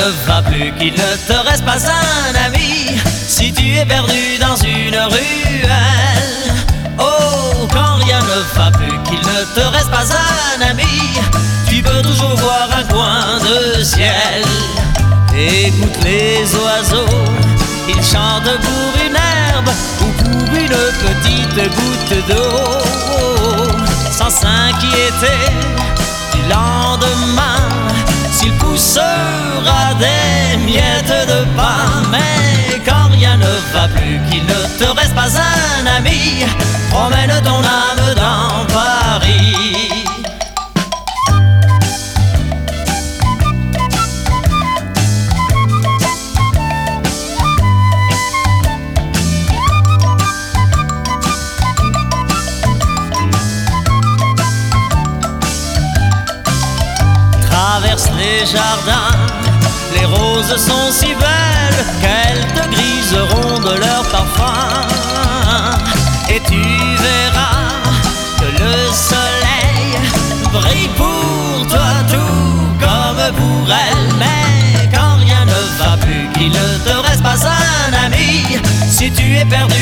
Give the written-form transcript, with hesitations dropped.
ne va plus, qu'il ne te reste pas un ami, si tu es perdu dans une ruelle. Oh, quand rien ne va plus, qu'il ne te reste pas un ami, tu peux toujours voir un coin de ciel. Écoute les oiseaux, ils chantent pour une herbe ou pour une petite goutte d'eau, sans s'inquiéter du lendemain, s'il poussera des miettes de pain. Mais quand rien ne va plus, qu'il ne te reste pas un ami, promène ton âme dans Paris. Traverse les jardins, les roses sont si belles qu'elles te griseront de leur parfum. Et tu verras que le soleil brille pour toi tout comme pour elle. Mais quand rien ne va plus, qu'il ne te reste pas un ami, si tu es perdu